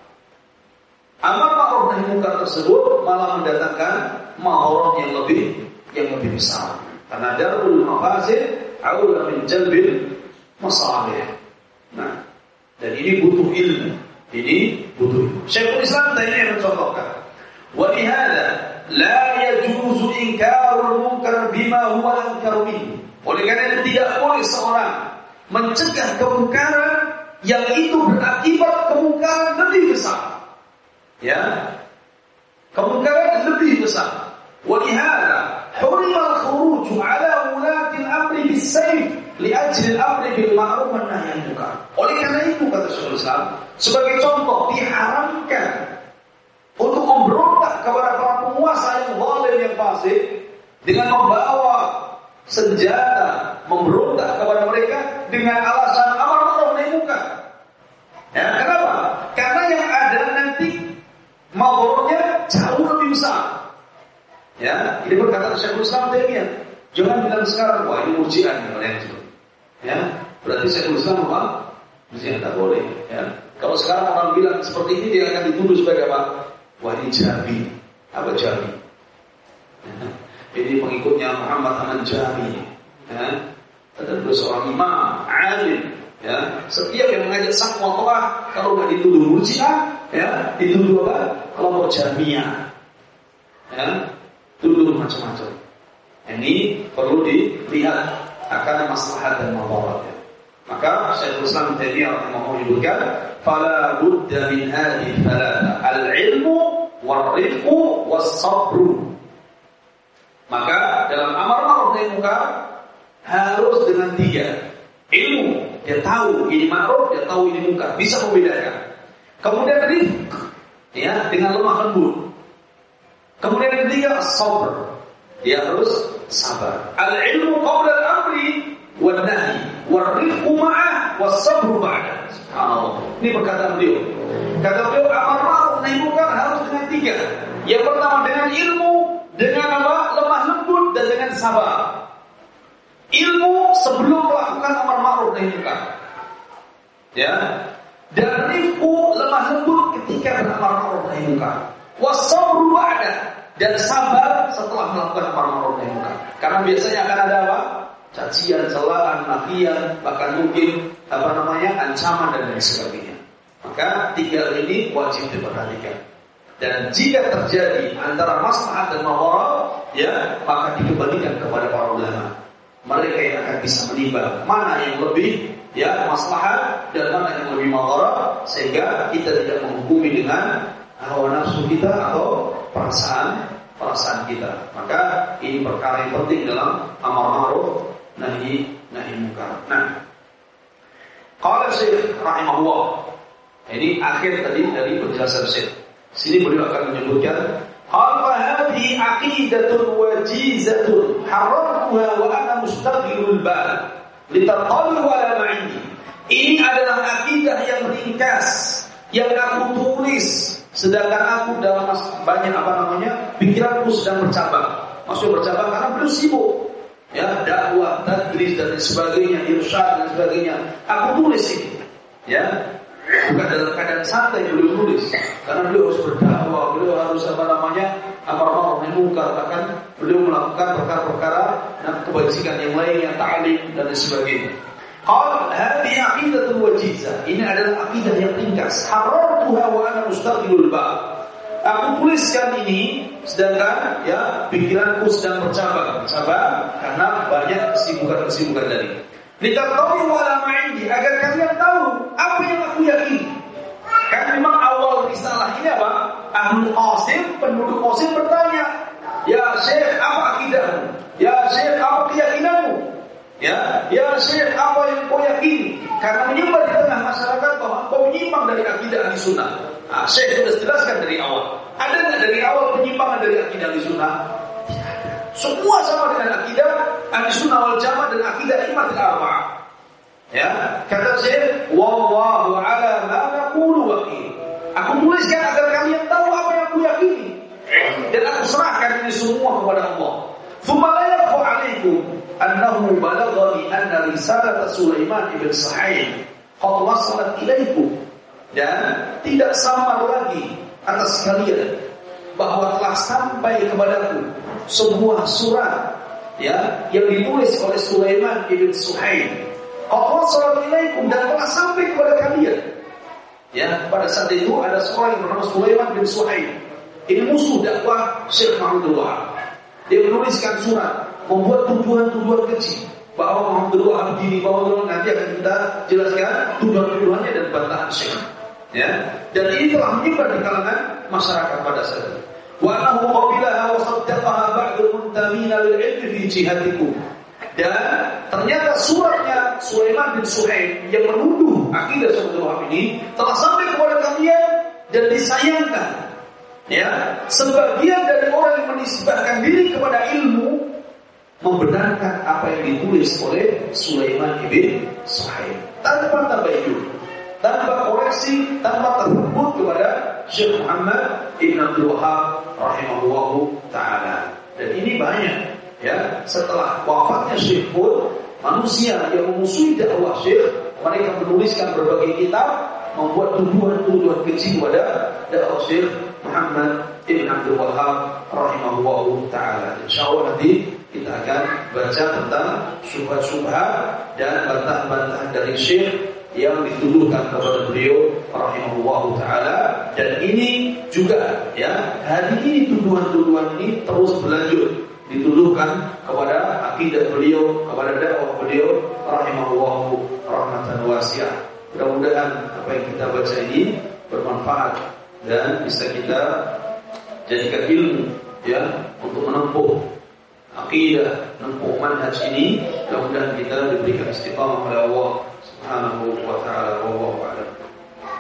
Speaker 1: Amar ma'ruf nahi munkar tersebut malah mendatangkan madarat yang lebih yang lebih besar. Karena darul mafasid aula min jalbil masalih. Nah, dan ini butuh ilmu. Ini butuh ilmu. Syekhul Islam Taimiyah mencontohkan, wa lihada la yajuzu inkarul munkar bima huwa ankar minhu. Oleh karena itu tidak boleh seorang mencegah kemungkaran yang itu berakibat kemungkaran lebih besar. Ya, kemungkaran lebih besar. Wa lihada hurima al-khuruj ala ulati al-amri bis-sayf li ajli al-amri bil ma'ruf wan nahy anil munkar. Oleh karena itu kata Syekhul Islam, sebagai contoh diharamkan untuk memberontak kepada para penguasa yang zalim yang fasik dengan membawa senjata, memberontak kepada mereka dengan alasan amar ma'ruf nahi munkar. Ya, kenapa? Karena yang ada nanti madaratnya jauh lebih besar. Ya, ini perkataan Syekhul Islam Taimiyah. Jangan bilang sekarang, wah ini murji'ah yang itu. Ya, berarti Syekhul Islam apa? Murji'ah tak boleh. Ya, kalau sekarang orang bilang seperti ini, dia akan dituduh sebagai apa? Wah ini Jahmi. Apa Jahmi? Ya, ini pengikutnya Muhammad Aman Jahmi. Ya, ada dua seorang imam, alim. Ya, setiap yang mengajak sang mu'talah kalau nggak dituduh murji'ah, ya, dituduh apa? Kelompok Jahmiyah. Ya, tuduh macam-macam. Ini perlu dilihat akan maslahat dan madarat. Maka Syekhul Islam Taimiyah rahimahullah menyebutkan, fala budda min hadhihi thalatha, al-ilmu war-rifqu was-sabru. Maka dalam amar ma'ruf nahi munkar harus dengan tiga. Ilmu, dia tahu ini ma'ruf, dia tahu ini munkar, bisa membedakan. Kemudian rifq, ya, dengan lemah lembut. Kemudian yang ketiga as-sabr, dia harus sabar. Al-ilmu qabla al-amri wan nahi, war-rifqu ma'ah was-sabru ba'da. Subhanallah. Ini perkataan beliau. Kata beliau amar ma'ruf nahi munkar harus dengan tiga. Yang pertama dengan ilmu, dengan apa? Lemah lembut dan dengan sabar. Ilmu sebelum melakukan amar ma'ruf nahi munkar. Ya. Dan rifqu lemah lembut ketika beramar ma'ruf nahi munkar. Wasabru ba'da, dan sabar setelah melakukan amar ma'ruf nahi munkar. Karena biasanya akan ada apa? Cacian, celaan, makian, bahkan mungkin apa namanya? Ancaman dan lain sebagainya. Maka tiga ini wajib diperhatikan. Dan jika terjadi antara maslahat dan madarat, ya, maka dikembalikan kepada para ulama. Mereka yang akan bisa menimbang mana yang lebih, ya, maslahat dan mana yang lebih madarat, sehingga kita tidak menghukumi dengan hawa nafsu kita atau perasaan perasaan kita. Maka ini perkara yang penting dalam amar ma'ruf nahi nahi munkar. Nah, qala Syekh rahimahullah. Ini akhir tadi dari penjelasan Syekh. Sini beliau akan menyebutkan, qala hadhihi aqidatun wajizatun haramtuha wa ana mustaghilul bal litatali wa la ma'indi. Ini adalah akidah yang ringkas yang aku tulis, sedangkan aku dalam banyak apa namanya pikiranku sedang bercabang. Maksudnya bercabang karena beliau sibuk, ya, dakwah, tadris dan sebagainya, irsyad dan sebagainya. Aku tulis ini, ya, bukan dalam keadaan santai beliau tulis, karena beliau harus berdakwah, beliau harus apa namanya amar ma'ruf nahi munkar, bahkan beliau melakukan perkara-perkara dan kebajikan yang lainnya, ta'lim dan sebagainya. Qal hadhihi aqidatul wajizah. Ini adalah akidah yang ringkas. Haramtuha wa ana mustaghilul ba'. Aku tuliskan ini sedangkan, ya, pikiranku sedang bercabang, bercabang karena banyak kesibukan-kesibukan dari. Litatawwi wa la ma'indi, agar kalian tahu apa yang aku yakini. Kan memang awal risalah ini apa? Ahlul Qasim, penduduk Qasim bertanya, "Ya Syekh, apa akidahmu? Ya Syekh, apa keyakinanmu?" Ya, ya Syekh, apa yang kau yakini? Karena menyebar di tengah masyarakat bahwa kau menyimpang dari akidah Ahlussunnah. Nah, Syekh sudah jelaskan dari awal. Ada nggak dari awal penyimpangan dari akidah Ahlussunnah? Tidak ada. Semua sama dengan akidah Ahlussunnah wal Jamaah dan akidah Imam al-Arba'ah. Ya, kata Syekh, wallahu ala ma naqulu wakil. Aku tuliskan agar kalian tahu apa yang aku yakini, dan aku serahkan ini semua kepada Allah. Thumma la yakfu alaikum annahu balaghani anna risalat Sulaiman ibn Sa'id qad wasalat ilaikum. Dan tidak samar lagi atas kalian bahwa telah sampai kepadaku sebuah surat, ya, yang ditulis oleh Sulaiman ibn Suhaib. Qad wasalat ilaikum, dan telah sampai kepada kalian. Ya, pada saat itu ada seorang yang bernama Sulaiman bin Suhaib. Ini musuh dakwah Syekh Muhammad Wahab. Dia menuliskan surat, membuat tuduhan-tuduhan kecil bahwa Muhammad Wahab begini, bahwa nanti akan kita jelaskan tuduhan-tuduhannya dan bantahan Syekh. Ya, dan ini telah menyebar di kalangan masyarakat pada saat itu. Wa annahu qabilaha wa saddaqaha ba'dul muntamina lil ilmi fi jihatikum. Dan ternyata suratnya Sulaiman bin Suhaib yang menuduh akidah Syekh Wahab ini telah sampai kepada kalian dan disayangkan. Ya, sebagian dari orang yang menisbahkan diri kepada ilmu membenarkan apa yang ditulis oleh Sulaiman bin Suhaib tanpa tabayyun, tanpa koreksi, tanpa tersebut kepada Syekh Muhammad Ibn Abdul Wahab rahimahullahu ta'ala. Dan ini banyak, ya, setelah wafatnya Syekh pun manusia yang memusuhi dakwah Syekh, mereka menuliskan berbagai kitab, membuat tuduhan-tuduhan kecil kepada dakwah Syekh Muhammad Ibn Abdul Wahab rahimahullahu ta'ala. Insyaallah nanti kita akan baca tentang syubhat-syubhat dan bantahan-bantahan dari Syekh yang dituduhkan kepada beliau rahimahullahu ta'ala. Dan ini juga, ya, hari ini tuduhan-tuduhan ini terus berlanjut, dituduhkan kepada akidah beliau, kepada dakwah beliau rahimahullahu rahmatan wasi'ah. Mudah-mudahan apa yang kita baca ini bermanfaat dan bisa kita jadikan ilmu, ya, untuk menempuh akidah, menempuh manhaj ini. Mudah-mudahan kita diberikan istiqamah oleh Allah Subhanahu wa ta'ala. Wallahu a'lam.